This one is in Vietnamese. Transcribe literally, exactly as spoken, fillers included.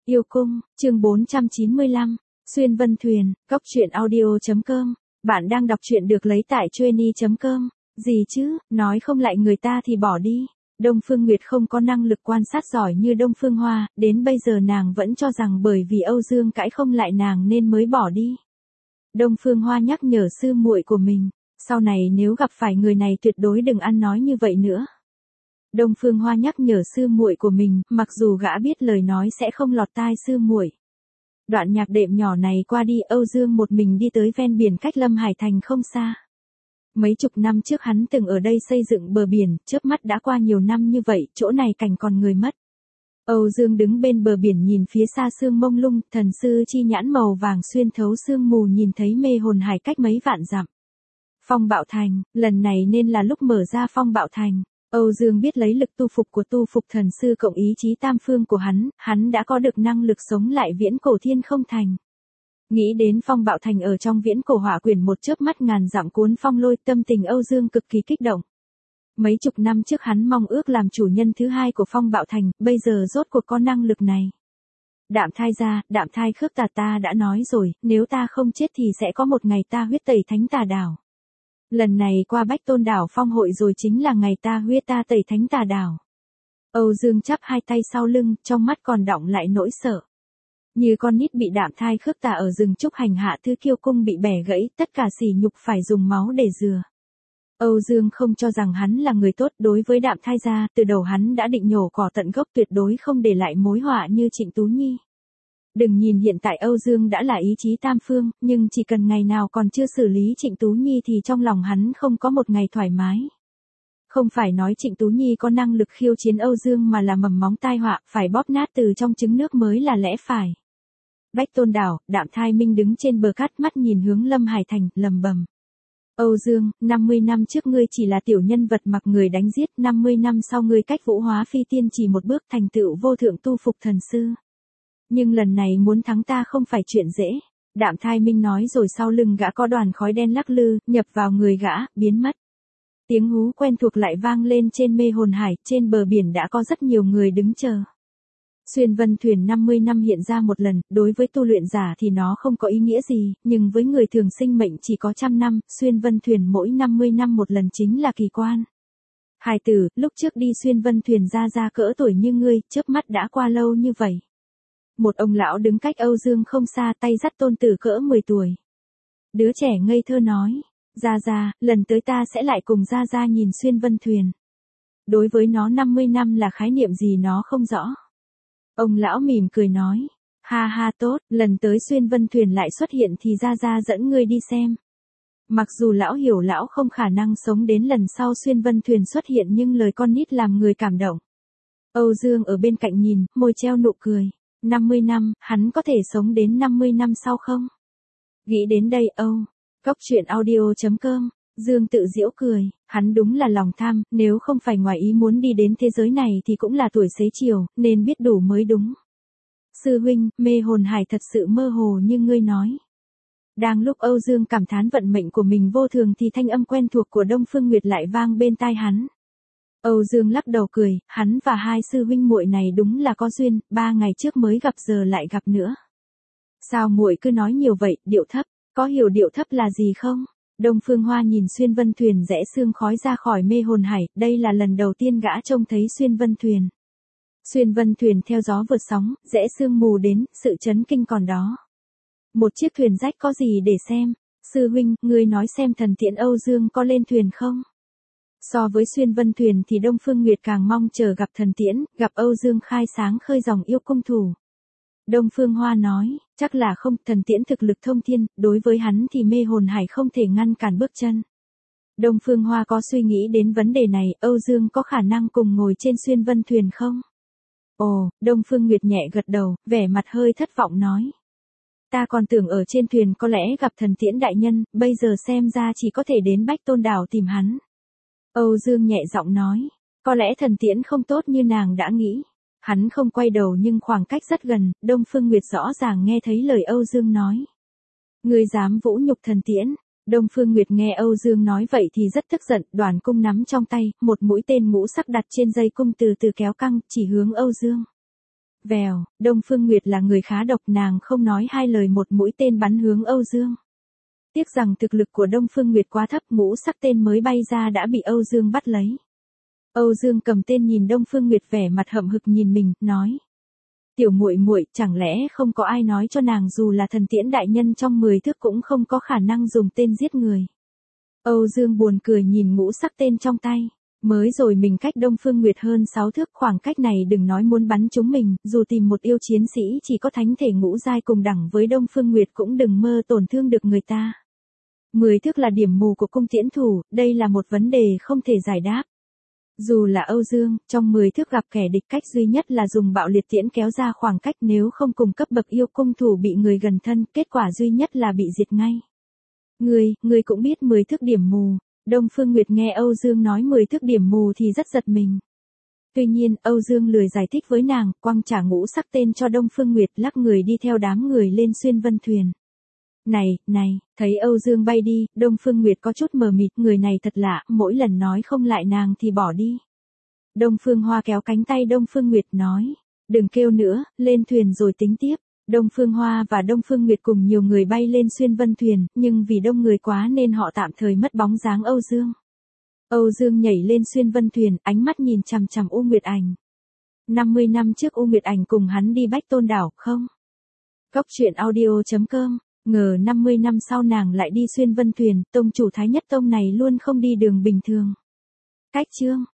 Yêu cung, chương bốn trăm chín mươi lăm, Xuyên Vân Thuyền, góc truyện audio chấm com. Bạn đang đọc truyện được lấy tại trueny chấm com. Gì chứ, nói không lại người ta thì bỏ đi. Đông Phương Nguyệt không có năng lực quan sát giỏi như Đông Phương Hoa, đến bây giờ nàng vẫn cho rằng bởi vì Âu Dương cãi không lại nàng nên mới bỏ đi. Đông Phương Hoa nhắc nhở sư muội của mình, sau này nếu gặp phải người này tuyệt đối đừng ăn nói như vậy nữa. Đông Phương Hoa nhắc nhở sư muội của mình, mặc dù gã biết lời nói sẽ không lọt tai sư muội. Đoạn nhạc đệm nhỏ này qua đi, Âu Dương một mình đi tới ven biển cách Lâm Hải Thành không xa. Mấy chục năm trước hắn từng ở đây xây dựng bờ biển, chớp mắt đã qua nhiều năm như vậy, chỗ này cảnh còn người mất. Âu Dương đứng bên bờ biển nhìn phía xa sương mông lung, thần sư chi nhãn màu vàng xuyên thấu sương mù nhìn thấy mê hồn hải cách mấy vạn dặm. Phong Bạo Thành, lần này nên là lúc mở ra Phong Bạo Thành. Âu Dương biết lấy lực tu phục của tu phục thần sư cộng ý chí tam phương của hắn, hắn đã có được năng lực sống lại viễn cổ thiên không thành. Nghĩ đến Phong Bạo Thành ở trong viễn cổ hỏa quyển, một chớp mắt ngàn dặm cuốn phong lôi, tâm tình Âu Dương cực kỳ kích động. Mấy chục năm trước hắn mong ước làm chủ nhân thứ hai của Phong Bạo Thành, bây giờ rốt cuộc có năng lực này. Đạm Thai gia, Đạm Thai Khước Tà, ta đã nói rồi, nếu ta không chết thì sẽ có một ngày ta huyết tẩy thánh tà đảo. Lần này qua Bách Tôn đảo phong hội rồi chính là ngày ta huyết ta tẩy thánh tà đảo. Âu Dương chắp hai tay sau lưng, trong mắt còn đọng lại nỗi sợ. Như con nít bị Đạm Thai Khước Tà ở rừng trúc hành hạ thứ kiêu cung bị bẻ gãy, tất cả sỉ nhục phải dùng máu để rửa. Âu Dương không cho rằng hắn là người tốt, đối với Đạm Thai gia, từ đầu hắn đã định nhổ cỏ tận gốc, tuyệt đối không để lại mối họa như Trịnh Tú Nhi. Đừng nhìn hiện tại Âu Dương đã là ý chí tam phương, nhưng chỉ cần ngày nào còn chưa xử lý Trịnh Tú Nhi thì trong lòng hắn không có một ngày thoải mái. Không phải nói Trịnh Tú Nhi có năng lực khiêu chiến Âu Dương mà là mầm móng tai họa, phải bóp nát từ trong trứng nước mới là lẽ phải. Bách Tôn đảo, Đạm Thai Minh đứng trên bờ cát, mắt nhìn hướng Lâm Hải Thành, lầm bầm. Âu Dương, năm mươi năm trước ngươi chỉ là tiểu nhân vật mặc người đánh giết, năm mươi năm sau ngươi cách Vũ Hóa Phi Tiên chỉ một bước thành tựu vô thượng tu phục thần sư. Nhưng lần này muốn thắng ta không phải chuyện dễ. Đạm Thai Minh nói rồi sau lưng gã có đoàn khói đen lắc lư, nhập vào người gã, biến mất. Tiếng hú quen thuộc lại vang lên trên mê hồn hải, trên bờ biển đã có rất nhiều người đứng chờ. Xuyên Vân Thuyền năm mươi năm hiện ra một lần, đối với tu luyện giả thì nó không có ý nghĩa gì, nhưng với người thường sinh mệnh chỉ có trăm năm, Xuyên Vân Thuyền mỗi năm mươi năm một lần chính là kỳ quan. Hài tử, lúc trước đi Xuyên Vân Thuyền ra ra cỡ tuổi như ngươi, chớp mắt đã qua lâu như vậy. Một ông lão đứng cách Âu Dương không xa, tay dắt tôn tử cỡ mười tuổi. Đứa trẻ ngây thơ nói, Gia Gia, lần tới ta sẽ lại cùng Gia Gia nhìn Xuyên Vân Thuyền. Đối với nó năm mươi năm là khái niệm gì nó không rõ. Ông lão mỉm cười nói, ha ha tốt, lần tới Xuyên Vân Thuyền lại xuất hiện thì Gia Gia dẫn ngươi đi xem. Mặc dù lão hiểu lão không khả năng sống đến lần sau Xuyên Vân Thuyền xuất hiện, nhưng lời con nít làm người cảm động. Âu Dương ở bên cạnh nhìn, môi treo nụ cười. năm mươi năm, hắn có thể sống đến năm mươi năm sau không? Nghĩ đến đây Âu, góc truyện audio chấm com, Dương tự giễu cười, hắn đúng là lòng tham, nếu không phải ngoài ý muốn đi đến thế giới này thì cũng là tuổi xế chiều, nên biết đủ mới đúng. Sư huynh, mê hồn hải thật sự mơ hồ như ngươi nói. Đang lúc Âu Dương cảm thán vận mệnh của mình vô thường thì thanh âm quen thuộc của Đông Phương Nguyệt lại vang bên tai hắn. Âu Dương lắc đầu cười, hắn và hai sư huynh muội này đúng là có duyên, ba ngày trước mới gặp giờ lại gặp nữa. Sao muội cứ nói nhiều vậy, điệu thấp, có hiểu điệu thấp là gì không? Đông Phương Hoa nhìn Xuyên Vân Thuyền rẽ sương khói ra khỏi mê hồn hải, đây là lần đầu tiên gã trông thấy Xuyên Vân Thuyền. Xuyên Vân Thuyền theo gió vượt sóng, rẽ sương mù đến, sự chấn kinh còn đó. Một chiếc thuyền rách có gì để xem? Sư huynh, ngươi nói xem thần tiễn Âu Dương có lên thuyền không? So với Xuyên Vân Thuyền thì Đông Phương Nguyệt càng mong chờ gặp thần tiễn, gặp Âu Dương khai sáng khơi dòng yêu cung thủ. Đông Phương Hoa nói, chắc là không, thần tiễn thực lực thông thiên, đối với hắn thì mê hồn hải không thể ngăn cản bước chân. Đông Phương Hoa có suy nghĩ đến vấn đề này, Âu Dương có khả năng cùng ngồi trên Xuyên Vân Thuyền không? Ồ, Đông Phương Nguyệt nhẹ gật đầu, vẻ mặt hơi thất vọng nói. Ta còn tưởng ở trên thuyền có lẽ gặp thần tiễn đại nhân, bây giờ xem ra chỉ có thể đến Bách Tôn đảo tìm hắn. Âu Dương nhẹ giọng nói, có lẽ thần tiễn không tốt như nàng đã nghĩ. Hắn không quay đầu nhưng khoảng cách rất gần, Đông Phương Nguyệt rõ ràng nghe thấy lời Âu Dương nói. Ngươi dám vũ nhục thần tiễn. Đông Phương Nguyệt nghe Âu Dương nói vậy thì rất tức giận, đoàn cung nắm trong tay, một mũi tên ngũ sắc đặt trên dây cung từ từ kéo căng, chỉ hướng Âu Dương. Vèo, Đông Phương Nguyệt là người khá độc, nàng không nói hai lời một mũi tên bắn hướng Âu Dương. Tiếc rằng thực lực của Đông Phương Nguyệt quá thấp, ngũ sắc tên mới bay ra đã bị Âu Dương bắt lấy. Âu Dương cầm tên nhìn Đông Phương Nguyệt vẻ mặt hậm hực nhìn mình, nói: "Tiểu muội muội, chẳng lẽ không có ai nói cho nàng dù là thần tiễn đại nhân trong mười thước cũng không có khả năng dùng tên giết người?" Âu Dương buồn cười nhìn ngũ sắc tên trong tay. Mới rồi mình cách Đông Phương Nguyệt hơn sáu thước, khoảng cách này đừng nói muốn bắn chúng mình, dù tìm một yêu chiến sĩ chỉ có thánh thể ngũ giai cùng đẳng với Đông Phương Nguyệt cũng đừng mơ tổn thương được người ta. mười thước là điểm mù của cung tiễn thủ, đây là một vấn đề không thể giải đáp. Dù là Âu Dương, trong mười thước gặp kẻ địch cách duy nhất là dùng bạo liệt tiễn kéo ra khoảng cách, nếu không cùng cấp bậc yêu cung thủ bị người gần thân, kết quả duy nhất là bị diệt ngay. Ngươi, ngươi cũng biết mười thước điểm mù. Đông Phương Nguyệt nghe Âu Dương nói mười thước điểm mù thì rất giật mình. Tuy nhiên, Âu Dương lười giải thích với nàng, quăng trả ngũ sắc tên cho Đông Phương Nguyệt, lắc người đi theo đám người lên xuyên vân thuyền. Này, này, thấy Âu Dương bay đi, Đông Phương Nguyệt có chút mờ mịt, người này thật lạ, mỗi lần nói không lại nàng thì bỏ đi. Đông Phương Hoa kéo cánh tay Đông Phương Nguyệt nói: "Đừng kêu nữa, lên thuyền rồi tính tiếp." Đông Phương Hoa và Đông Phương Nguyệt cùng nhiều người bay lên xuyên vân thuyền, nhưng vì đông người quá nên họ tạm thời mất bóng dáng Âu Dương. Âu Dương nhảy lên xuyên vân thuyền, ánh mắt nhìn chằm chằm U Nguyệt Ảnh. năm mươi năm trước U Nguyệt Ảnh cùng hắn đi Bách Tôn đảo, không? Góc truyện audio chấm com, ngờ năm mươi năm sau nàng lại đi xuyên vân thuyền, tông chủ Thái Nhất Tông này luôn không đi đường bình thường. Cách chương